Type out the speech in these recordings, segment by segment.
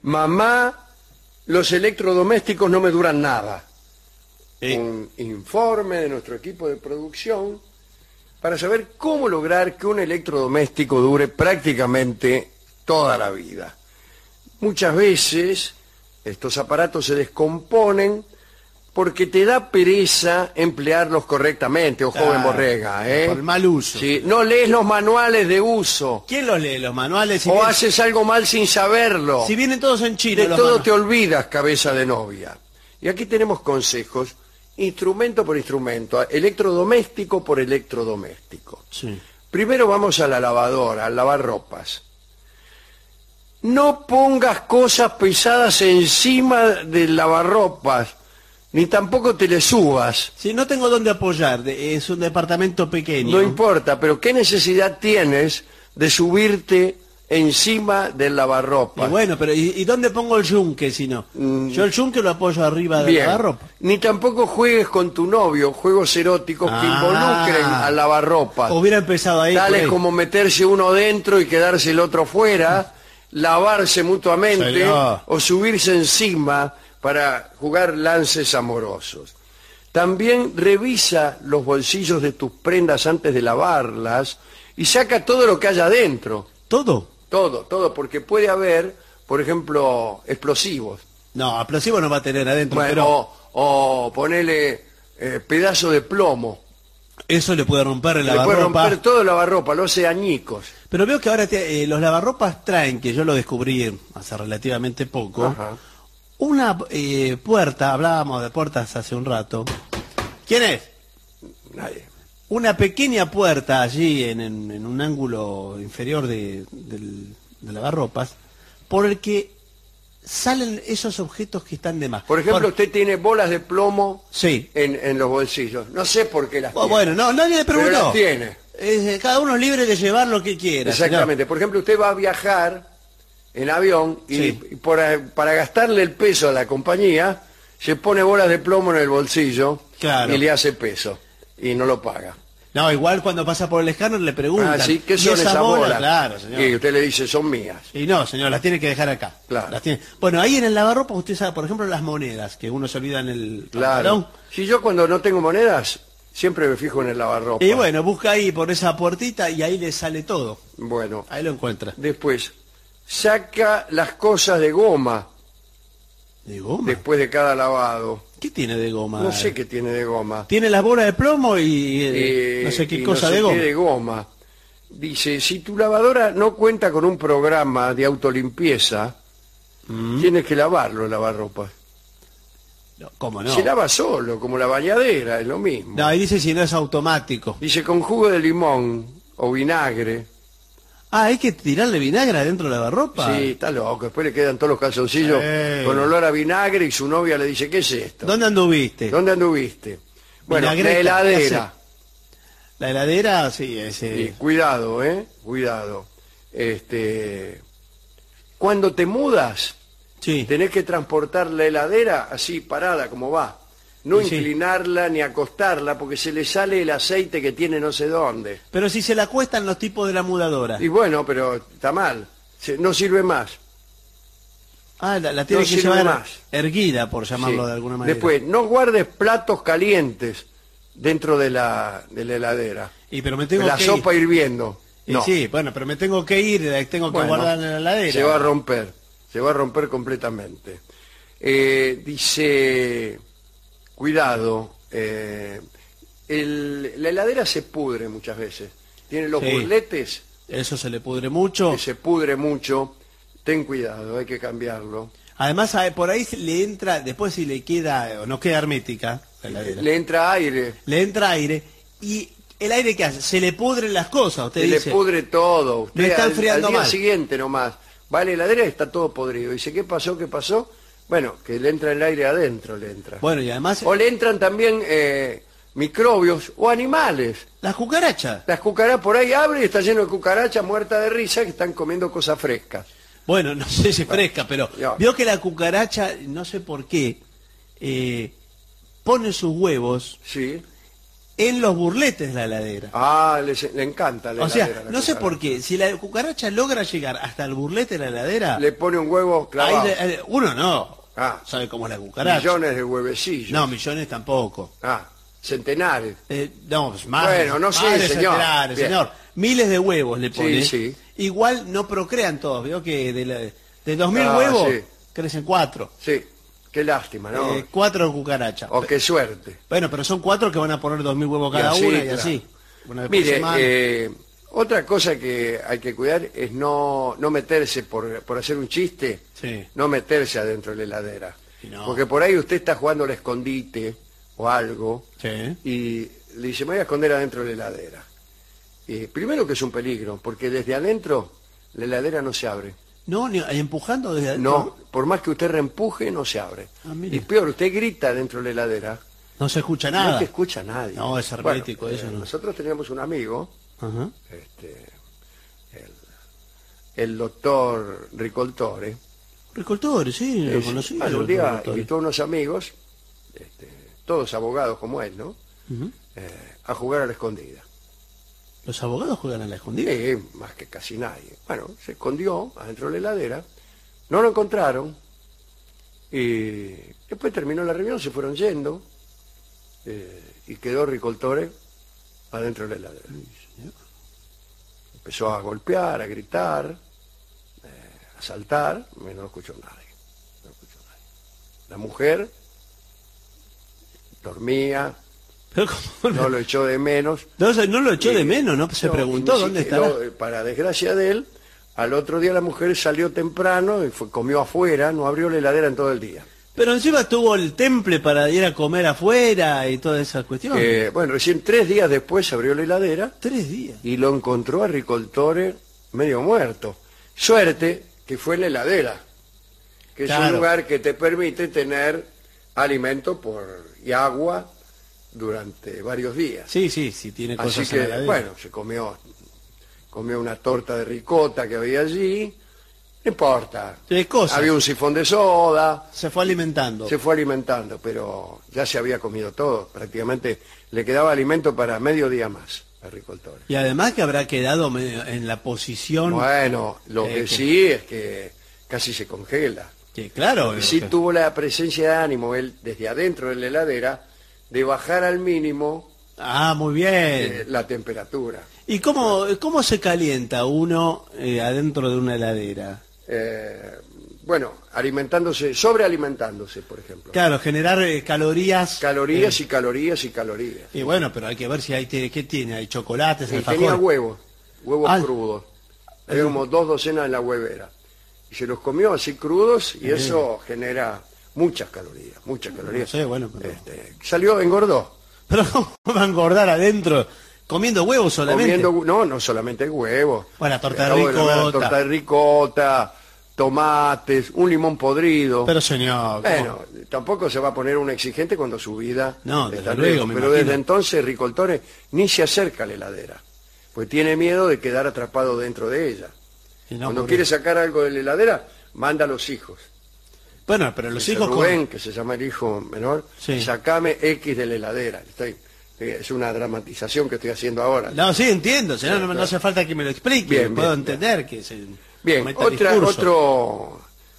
Mamá, los electrodomésticos no me duran nada. Un informe de nuestro equipo de producción para saber cómo lograr que un electrodoméstico dure prácticamente toda la vida. Muchas veces estos aparatos se descomponen porque te da pereza emplearlos correctamente, joven borrega, ¿eh? Por el mal uso. Sí, no lees los manuales de uso. ¿Quién los lee, los manuales? Si O vienen, haces algo mal sin saberlo. si vienen todos en chino. De los todo manuales. te olvidas, cabeza de novia. Y aquí tenemos consejos, instrumento por instrumento, electrodoméstico por electrodoméstico. Sí. Primero vamos a la lavadora, al lavar ropas. No pongas cosas pesadas encima del lavarropas, ni tampoco te le subas. Si no tengo dónde apoyar, es un departamento pequeño. No importa, pero ¿qué necesidad tienes de subirte encima del lavarropas? Y bueno, pero ¿y dónde pongo el yunque si no? Yo el yunque lo apoyo arriba del Bien. lavarropa. Ni tampoco juegues con tu novio juegos eróticos que involucren al lavarropas. Hubiera empezado ahí. Tales por ahí. como meterse uno dentro y quedarse el otro fuera, lavarse mutuamente Señor. o subirse encima para jugar lances amorosos. También revisa los bolsillos de tus prendas antes de lavarlas y saca todo lo que haya adentro. ¿Todo? Todo, porque puede haber, por ejemplo, explosivos. No, explosivo no va a tener adentro, Bueno, pero o ponele pedazo de plomo. eso le puede romper el Le puede lavarropa. romper todo el lavarropa, lo hace añicos. Pero veo que ahora los lavarropas traen, que yo lo descubrí hace relativamente poco, Ajá. una puerta, hablábamos de puertas hace un rato. ¿Quién es? Nadie. Una pequeña puerta allí en un ángulo inferior del lavarropas, por el que salen esos objetos que están de más. Por ejemplo, usted tiene bolas de plomo Sí. en los bolsillos. No sé por qué las tiene. Bueno, no, nadie le pero preguntó. las tiene. Cada uno es libre de llevar lo que quiera. Exactamente. Por ejemplo, usted va a viajar en avión y, Sí. para gastarle el peso a la compañía, se pone bolas de plomo en el bolsillo Claro. y le hace peso. Y no lo paga. No, igual cuando pasa por el escáner le preguntan. Así que ¿y son esa esas bola? bolas. Claro, señor. Y usted le dice, son mías. Y no, señor, las tiene que dejar acá. Claro. Las tiene... Bueno, ahí en el lavarropa usted sabe, por ejemplo, las monedas, que uno se olvida en el pantalón. Claro. Si yo cuando no tengo monedas, siempre me fijo en el lavarropa. Y bueno, busca ahí por esa puertita y ahí le sale todo. Bueno, Ahí lo encuentra. después, saca las cosas de goma ¿De goma? después de cada lavado. ¿Qué tiene de goma? No sé qué tiene de goma. Tiene las bolas de plomo y no sé qué y cosa no sé de goma. qué de goma. Dice, si tu lavadora no cuenta con un programa de autolimpieza, tienes que lavarlo, el lavarropas. No, ¿cómo no? Se lava solo, como la bañadera, es lo mismo. No, ahí dice si no es automático. Dice, con jugo de limón o vinagre. Ah, hay que tirarle vinagre adentro de la lavarropa. Sí, está loco. Después le quedan todos los calzoncillos con olor a vinagre y su novia le dice, ¿qué es esto? ¿Dónde anduviste? ¿Dónde anduviste? Bueno, Vinagreta, la heladera. La heladera, sí, ese... Sí, cuidado, cuidado. Cuando te mudas, Sí. tenés que transportar la heladera así, parada, como va. No Sí. inclinarla ni acostarla, porque se le sale el aceite que tiene no sé dónde. Pero si se la cuestan los tipos de la mudadora. Y bueno, pero está mal. No sirve más. Ah, la tiene No que sirve llevar más. erguida, por llamarlo Sí. de alguna manera. Después, no guardes platos calientes dentro de la heladera. Y pero me tengo La que sopa ir. hirviendo. Y No. sí, bueno, pero me tengo que ir, tengo que Bueno, guardar en la heladera. Se va a romper completamente. Dice, cuidado, la heladera se pudre muchas veces. Tiene los Sí. burletes Eso se le pudre mucho. que se pudre mucho. Ten cuidado, hay que cambiarlo. Además, por ahí le entra, después si le queda, o no queda hermética, la heladera, Le entra aire, le entra aire, y el aire que hace, se le pudren las cosas, usted se dice. le pudre todo. Usted Me está al enfriando día mal. siguiente nomás va a la heladera y está todo podrido. Dice, ¿qué pasó? ¿Qué pasó? Bueno, que le entra el aire adentro, le entra. Bueno, y además, O le entran también microbios o animales. las cucarachas. Las cucarachas por ahí abre y está lleno de cucarachas muertas de risa que están comiendo cosas frescas. Bueno, no sé si es fresca, pero Ya. vio que la cucaracha, no sé por qué, pone sus huevos Sí. en los burletes de la heladera. Ah, le encanta la O sea, heladera, la no sé cucaracha. por qué, si la cucaracha logra llegar hasta el burlete de la heladera, Le pone un huevo clavado. uno no sabe cómo es la cucaracha. Millones de huevecillos. No, millones tampoco. Centenares. No, pues más. Bueno, no sé, más de señor. centenares, Bien. señor. Miles de huevos le pone. Sí, sí. Igual no procrean todos, veo que de 2000 Ah, huevos sí. crecen 4. Sí, qué lástima, ¿no? 4 cucarachas. O qué suerte. Bueno, pero son 4 que van a poner 2000 huevos cada así, una y claro. así. Una vez por Mire, semana. otra cosa que hay que cuidar es no meterse por hacer un chiste, Sí. no meterse adentro de la heladera. Y no. Porque por ahí usted está jugando al escondite o algo Sí. y le dice, me voy a esconder adentro de la heladera. Primero que es un peligro, porque desde adentro la heladera no se abre. No, ni empujando desde adentro. No, por más que usted reempuje, no se abre. Ah, mire. Y peor, usted grita dentro de la heladera, No se escucha no nada. te escucha nadie. No, es hermético, eso no. Nosotros teníamos un amigo, Ajá. el doctor Ricoltore. Recoltores, sí, lo conocí. Un los día recoltores. invitó a unos amigos, todos abogados como él, ¿no? Ujú. A jugar a la escondida. Los abogados juegan a la escondida. Más que casi nadie. Bueno, se escondió adentro de la heladera, no lo encontraron, y después terminó la reunión, se fueron yendo, y quedó Ricoltore adentro de la heladera. Empezó a golpear, a gritar, a saltar, y no lo escuchó nadie. No lo escuchó nadie. La mujer dormía, Pero ¿cómo no lo echó de menos. no lo echó de menos, ¿no? Se No, preguntó y dónde ni siquiera, estará. Para desgracia de él, al otro día la mujer salió temprano y comió afuera, no abrió la heladera en todo el día. Pero encima tuvo el temple para ir a comer afuera y todas esas cuestiones. Bueno, recién 3 días después abrió la heladera 3 días. y lo encontró a Ricoltore medio muerto. Suerte que fue en la heladera, que es Claro. un lugar que te permite tener alimento y agua durante varios días. Sí, tiene cosas Así en la que, heladera. bueno, se comió una torta de ricota que había allí, no importa. De cosas. Había un sifón de soda, Se fue alimentando. se fue alimentando, pero ya se había comido todo, prácticamente le quedaba alimento para medio día más a Ricoltore. Y además que habrá quedado en la posición Bueno, lo que sí es que casi se congela. que, claro, Y sí tuvo la presencia de ánimo, él desde adentro de la heladera, de bajar al mínimo muy bien. la temperatura. ¿Y cómo se calienta uno adentro de una heladera? Bueno, sobrealimentándose, por ejemplo. Claro, generar calorías. Calorías y calorías y calorías. Y bueno, pero hay que ver si ¿qué tiene? ¿Hay chocolates, Y alfajores? tenía huevos Ah. crudos. Había como 2 docenas en la huevera. Y se los comió así crudos y eso genera muchas calorías, muchas calorías. No sé, bueno, pero... Engordó. Pero ¿cómo va a engordar adentro? ¿Comiendo huevos solamente? No solamente huevos. Bueno, torta de Acabo de nombrar ricota. torta de ricota, tomates, un limón podrido. Pero señor, ¿cómo? Bueno, tampoco se va a poner un exigente cuando su vida No, está desde luego, lejos, me pero imagino. desde entonces Ricoltore ni se acerca a la heladera, pues tiene miedo de quedar atrapado dentro de ella. Y no, Cuando pobre- quiere sacar algo de la heladera, manda a los hijos. Bueno, pero los Dice hijos... Rubén, que se llama el hijo menor, Sí. sacame X de la heladera. Es una dramatización que estoy haciendo ahora. No, sí, entiendo, señor, no hace falta que me lo explique. Bien, Puedo bien, entender que se Bien, cometa el discurso.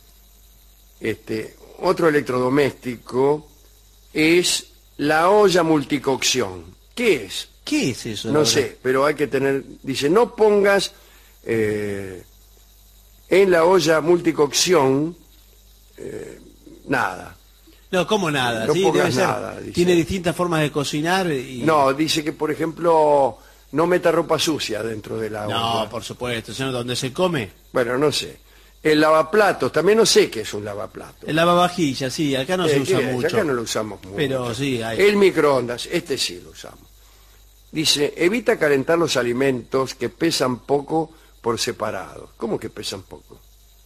otro electrodoméstico es la olla multicocción. ¿Qué es? ¿Qué es eso? No sé, pero hay que tener... Dice, no pongas en la olla multicocción nada. No, ¿cómo nada? No Sí, pongas debe ser. nada, dice. Tiene distintas formas de cocinar y... No, dice que, por ejemplo, no meta ropa sucia dentro de la No, olla. por supuesto, señor, ¿dónde se come? Bueno, no sé. El lavaplatos, también no sé qué es un lavaplatos. El lavavajillas, sí, acá no se usa ¿Qué es? mucho. Acá no lo usamos mucho. Pero sí, hay. El microondas, este sí lo usamos. Dice, evita calentar los alimentos que pesan poco por separado. ¿Cómo que pesan poco?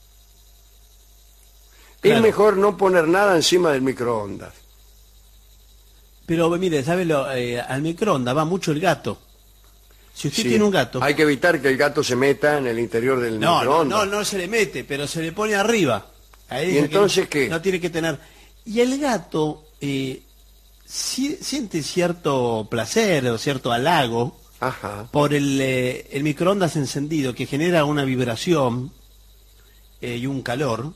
Claro. Es mejor no poner nada encima del microondas. Pero mire, ¿sabe al microondas va mucho el gato. Si usted Sí, tiene un gato... hay que evitar que el gato se meta en el interior del No, microondas. no se le mete, pero se le pone arriba. Ahí ¿Y dice que entonces qué? No tiene que tener... Y el gato siente cierto placer o cierto halago Ajá. por el microondas encendido, que genera una vibración y un calor,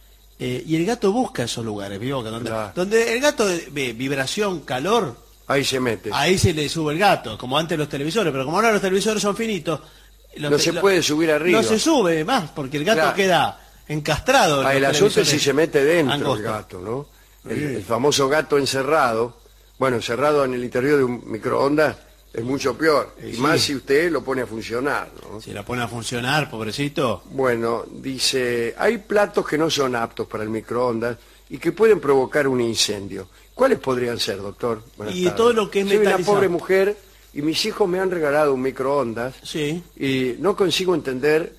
y el gato busca esos lugares, ¿vio? Claro. Donde el gato ve vibración, calor, Ahí se mete. ahí se le sube el gato, como antes los televisores, pero como ahora los televisores son finitos, No se puede subir arriba. no se sube más, porque el gato Claro. queda encastrado. en El los asunto es si televisores se mete dentro angostos. el gato, ¿no? El famoso gato encerrado, bueno, encerrado en el interior de un microondas es mucho peor. Y Sí. más si usted lo pone a funcionar, ¿no? Si la pone a funcionar, pobrecito. Bueno, dice, hay platos que no son aptos para el microondas y que pueden provocar un incendio. ¿Cuáles podrían ser, doctor? Buenas Y tardes. todo lo que es Soy una metalizado. pobre mujer y mis hijos me han regalado un microondas Sí. y no consigo entender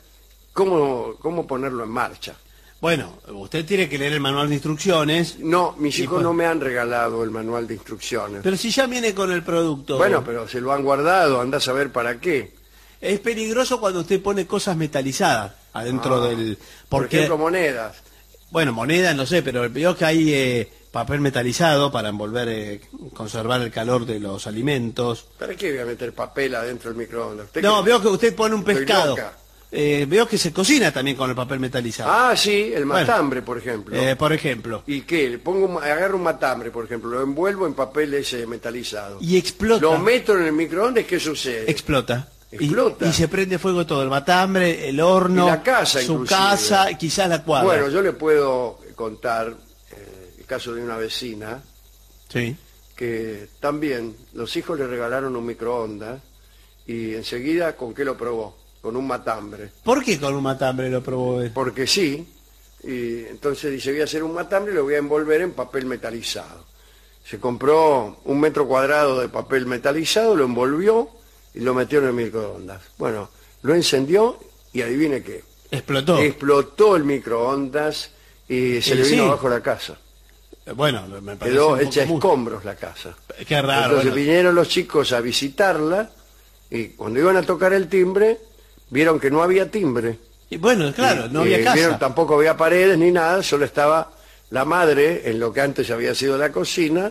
cómo ponerlo en marcha. Bueno, usted tiene que leer el manual de instrucciones, No, mis Y hijos pues- no me han regalado el manual de instrucciones. pero si ya viene con el producto. Bueno, pero se lo han guardado, anda a saber para qué. Es peligroso cuando usted pone cosas metalizadas adentro del... Por Porque, ejemplo, monedas. bueno, monedas no sé, pero veo que hay papel metalizado para envolver, conservar el calor de los alimentos. ¿Para qué voy a meter papel adentro del microondas? ¿Usted No, cree- veo que usted pone un Estoy pescado. loca. Veo que se cocina también con el papel metalizado. Ah, sí, el Bueno. matambre, por ejemplo. Por ejemplo. ¿Y qué? Le pongo, agarro un matambre, por ejemplo, lo envuelvo en papel ese metalizado. Y explota. Lo meto en el microondas, ¿qué sucede? Explota. Explota. Y se prende fuego todo, el matambre, el horno, Y la casa, su inclusive. casa, quizás la cuadra. Bueno, yo le puedo contar el caso de una vecina Sí. que también los hijos le regalaron un microondas y enseguida, ¿con qué lo probó? Con un matambre. ¿Por qué con un matambre lo probó él? Porque sí, y entonces dice, voy a hacer un matambre y lo voy a envolver en papel metalizado. Se compró 1 metro cuadrado de papel metalizado, lo envolvió y lo metió en el microondas. Bueno, lo encendió y adivine qué. Explotó. Explotó el microondas y se Y le vino sí. abajo la casa. Bueno, me parece Quedó un poco hecha mucho. escombros la casa. Qué raro. Entonces bueno. vinieron los chicos a visitarla y cuando iban a tocar el timbre, vieron que no había timbre. Y bueno, claro, no Y, había vieron, casa. tampoco había paredes ni nada, solo estaba la madre en lo que antes había sido la cocina,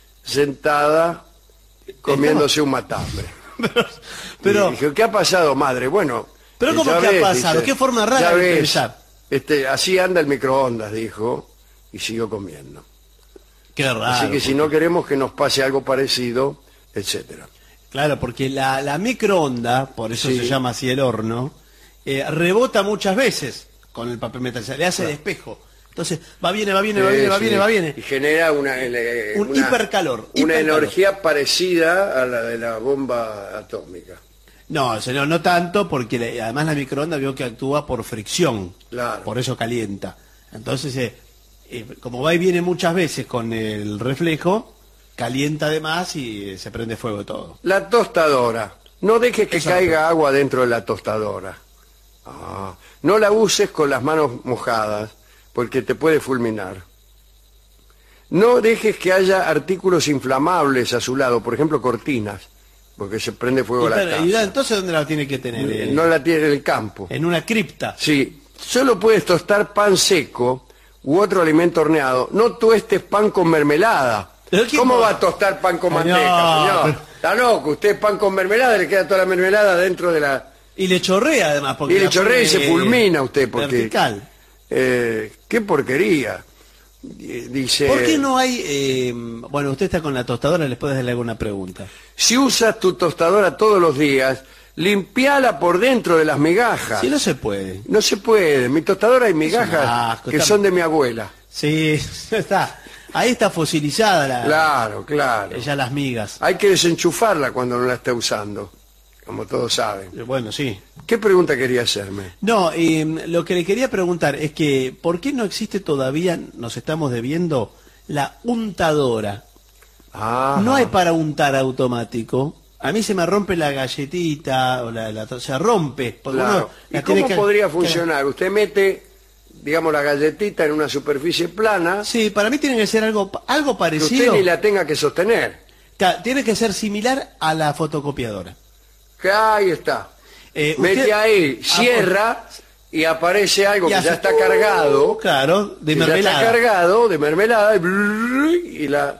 sentada comiéndose un matambre. Pero, Y dije, ¿qué ha pasado, madre? Bueno, Pero ¿cómo ya que ha ves, pasado? Qué forma rara ya de ves, pensar. así anda el microondas, dijo, y siguió comiendo. qué raro. Así que si no queremos que nos pase algo parecido, etcétera. Claro, porque la microonda, por eso Sí. se llama así el horno, rebota muchas veces con el papel metalizado, le hace de espejo. Entonces, va, viene, va, viene, va, viene, va, Sí, viene, va, viene. Y genera Un hipercalor, Una hipercalor. energía parecida a la de la bomba atómica. No, señor, no tanto, porque además la microonda veo que actúa por fricción. Claro. Por eso calienta. Entonces, como va y viene muchas veces con el reflejo, calienta además y se prende fuego todo. La tostadora. No dejes que Exacto. caiga agua dentro de la tostadora. No la uses con las manos mojadas, porque te puede fulminar. No dejes que haya artículos inflamables a su lado, por ejemplo, cortinas, porque se prende fuego la Y casa. entonces, ¿dónde la tiene que tener? No la tiene en el campo. En una cripta. Sí, solo puedes tostar pan seco u otro alimento horneado. No tuestes pan con mermelada. ¿Pero qué ¿Cómo importa? va a tostar pan con No, manteca, señor? pero- Está loco, usted pan con mermelada, le queda toda la mermelada dentro de la... Y le chorrea además. Porque Y le la chorrea y pone, se fulmina usted, porque... Vertical. ¡Qué porquería! Dice... ¿Por qué no hay... bueno, usted está con la tostadora, les puedes hacerle alguna pregunta. Si usas tu tostadora todos los días, limpiala por dentro de las migajas. Si no se puede. No se puede. En mi tostadora hay migajas asco, que está- son de mi abuela. Sí, está. Ahí está fosilizada Claro. ya las migas. Hay que desenchufarla cuando no la esté usando, como todos saben. Bueno, sí. ¿Qué pregunta quería hacerme? No, lo que le quería preguntar es que, ¿por qué no existe todavía, nos estamos debiendo, la untadora? Ah, No hay para untar automático. A mí se me rompe la galletita, o se rompe. Porque claro. uno ¿Y la tiene cómo que- podría funcionar? Usted mete, digamos, la galletita en una superficie plana Sí, para mí tiene que ser algo que usted parecido. ni la tenga que sostener. Tiene que ser similar a la fotocopiadora. Que ahí está. Usted- Mete ahí, cierra y aparece algo Y que hace- ya está cargado. Claro, de que ya mermelada. está cargado de mermelada y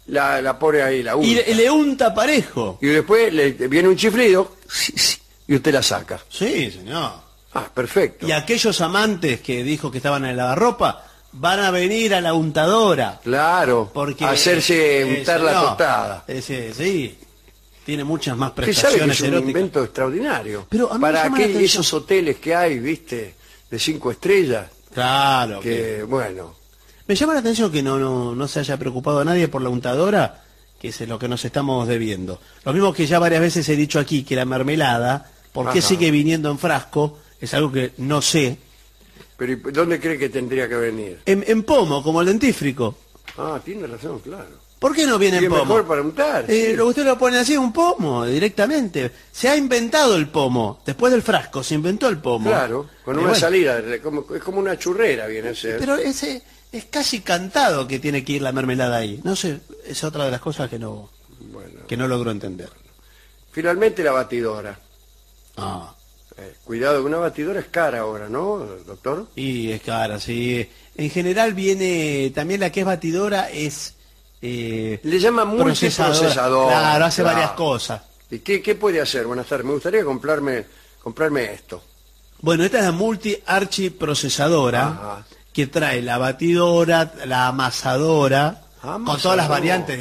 la pone ahí, la unta. Y le unta parejo. Y después le viene un chiflido y usted la saca. Sí, señor. Ah, perfecto. Y aquellos amantes que dijo que estaban en el lavarropa van a venir a la untadora. Claro, Porque hacerse untar la tostada. Sí, tiene muchas más Usted sabe que prestaciones es un eróticas. invento extraordinario. Pero a mí me para llama la atención. esos hoteles que hay, viste, de 5 estrellas, Claro. que bueno, Me llama la atención que no se haya preocupado a nadie por la untadora, que es lo que nos estamos debiendo. Lo mismo que ya varias veces he dicho aquí, que la mermelada, ¿por qué Ajá. sigue viniendo en frasco? Es algo que no sé. pero ¿y dónde cree que tendría que venir? En pomo, como el dentífrico. Ah, tiene razón, claro. ¿Por qué no viene Y en es pomo? mejor para untar. Sí. Usted lo pone así, un pomo, directamente. Se ha inventado el pomo. Después del frasco se inventó el pomo. Claro, con Y una bueno, salida, es como una churrera viene a ser. Pero ese es casi cantado que tiene que ir la mermelada ahí. No sé, es otra de las cosas Bueno, que no logro entender. finalmente la batidora. Ah, Cuidado, una batidora es cara ahora, ¿no, doctor? y es cara, sí. En general viene, también la que es batidora es... Le llaman multiprocesador. Claro, hace Claro. varias cosas. ¿Y qué puede hacer? Buenas tardes, me gustaría comprarme esto. Bueno, esta es la multi-archiprocesadora, Ajá. que trae la batidora, la amasadora, con Amasador. todas las variantes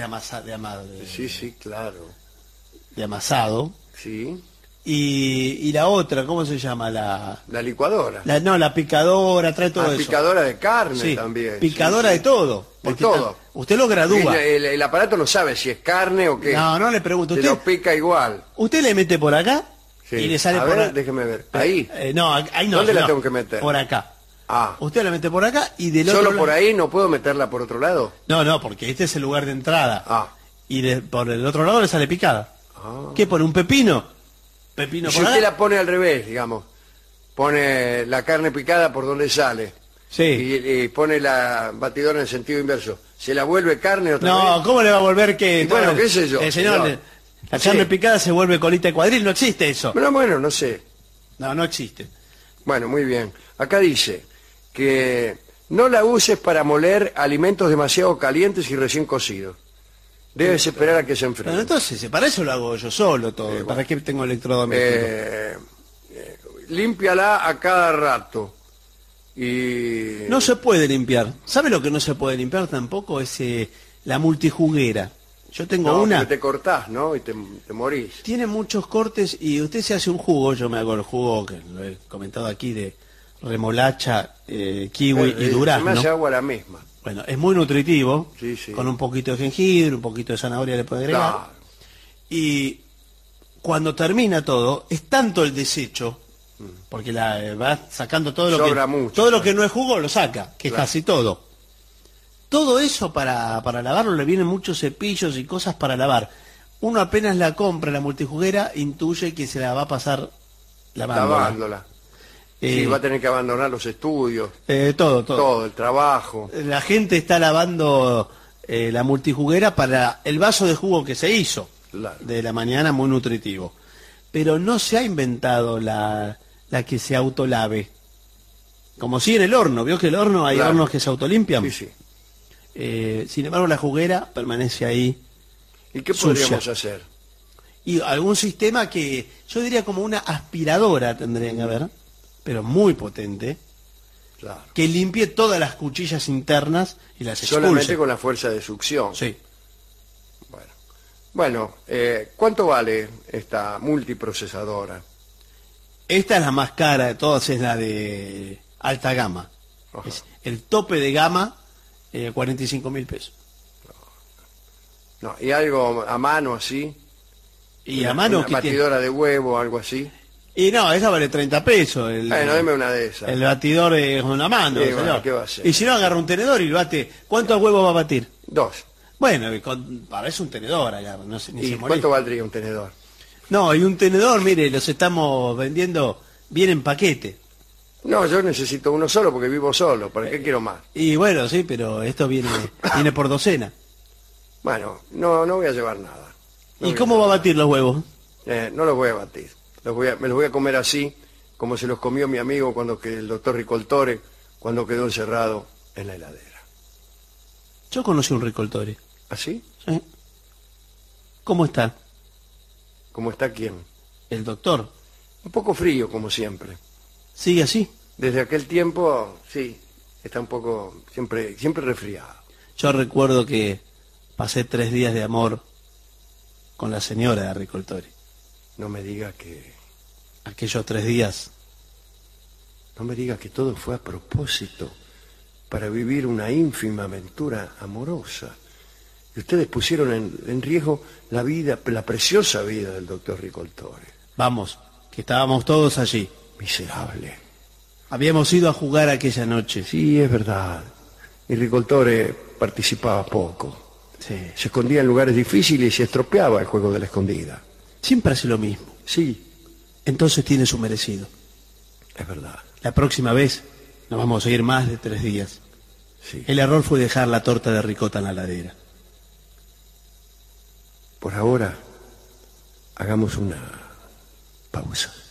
Sí, claro. de amasado. Sí, Y la otra, ¿cómo se llama? La licuadora. la picadora, trae todo eso. Picadora de carne Sí, también. picadora Sí, de todo. De porque todo. Usted lo gradúa. El aparato no sabe si es carne o qué. No le pregunto. Se lo pica igual. Usted le mete por acá Sí. y le sale A por ver, acá. déjeme ver. Ahí. No, ahí no. ¿Dónde la no, tengo que meter? Por acá. Ah, Usted la mete por acá y del otro ¿solo lado... por ahí no puedo meterla por otro lado? No, porque este es el lugar de entrada. Ah. Y por el otro lado le sale picada. Ah. ¿Qué pone? ¿Un pepino? Pepino Si por usted acá. la pone al revés, digamos, pone la carne picada por donde sale Sí. y pone la batidora en sentido inverso, ¿se la vuelve carne otra No, vez? ¿cómo le va a volver que... Y bueno, qué sé yo, señor, señor. la Sí. carne picada se vuelve colita de cuadril, no existe eso. Bueno, no sé. No existe. Bueno, muy bien. Acá dice que no la uses para moler alimentos demasiado calientes y recién cocidos. Debes esperar a que se Bueno, enfríen. entonces, para eso lo hago yo solo todo. ¿Para qué tengo electrodomésticos? Límpiala a cada rato. Y No se puede limpiar. ¿Sabe lo que no se puede limpiar tampoco? Es la multijuguera. Yo tengo no, una... porque te cortás, ¿no? Y te morís. Tiene muchos cortes y usted se hace un jugo. Yo me hago el jugo, que lo he comentado aquí, de remolacha, kiwi y Se me durazno. hace agua la misma. Bueno, es muy nutritivo. Sí, sí. Con un poquito de jengibre, un poquito de zanahoria le puede agregar. Claro. Y cuando termina todo, es tanto el desecho, porque va sacando todo lo Sobra que mucho, todo lo claro. que no es jugo lo saca, que es Claro. casi todo. Todo eso para lavarlo le vienen muchos cepillos y cosas para lavar. Uno apenas la compra, la multijuguera, intuye que se la va a pasar Lavándola. Sí, va a tener que abandonar los estudios, todo. todo, el trabajo. La gente está lavando la multijuguera para el vaso de jugo que se hizo Claro. de la mañana, muy nutritivo. Pero no se ha inventado la que se autolave. Como si en el horno, vio que el horno hay Claro. hornos que se autolimpian. Sí, sí. Sin embargo, la juguera permanece ahí. ¿Y qué Sucia. podríamos hacer? Y algún sistema que yo diría como una aspiradora tendría que haber, pero muy potente, Claro. que limpie todas las cuchillas internas y las Solamente expulse. con la fuerza de succión. Sí. Bueno, ¿cuánto vale esta multiprocesadora? Esta es la más cara de todas, es la de alta gama. Ajá. Es el tope de gama, 45.000 pesos. No, ¿y algo a mano así? Y a mano una que tiene... batidora de huevo, algo así. Y no, esa vale 30 pesos. Bueno, deme una de esas. El batidor es con la mano, Sí, señor. bueno, ¿qué va a hacer? Y si no, agarra un tenedor y lo bate. ¿Cuántos huevos va a batir? 2. Bueno, para eso un tenedor, agarra, no sé, ni ¿Y se cuánto molesta. valdría un tenedor? No, y un tenedor, mire, los estamos vendiendo bien en paquete. No, yo necesito uno solo porque vivo solo. ¿Para qué quiero más? Y bueno, sí, pero esto viene por docena. Bueno, no voy a llevar nada. No ¿Y voy cómo va a batir los huevos? No los voy a batir. Me los voy a comer así, como se los comió mi amigo el doctor Ricoltore, cuando quedó encerrado en la heladera. Yo conocí un ricoltore. ¿Así? ¿Eh? ¿Cómo está ¿Cómo está quién? el doctor? Un poco frío, como siempre. ¿Sigue así? Desde aquel tiempo, sí, está un poco, siempre resfriado. Yo recuerdo que pasé 3 días de amor con la señora de Ricoltori. No me diga que, Aquellos 3 días, no me diga que todo fue a propósito para vivir una ínfima aventura amorosa. Y ustedes pusieron en riesgo la vida, la preciosa vida del doctor Ricoltori. vamos, que estábamos todos allí. Miserable. Habíamos ido a jugar aquella noche. Sí, es verdad. Y Ricoltori participaba poco. Sí. Se escondía en lugares difíciles y se estropeaba el juego de la escondida. Siempre hace lo mismo. Sí, Entonces tiene su merecido. es verdad. La próxima vez nos vamos a ir más de 3 días. Sí. El error fue dejar la torta de ricota en la ladera. Por ahora, hagamos una pausa.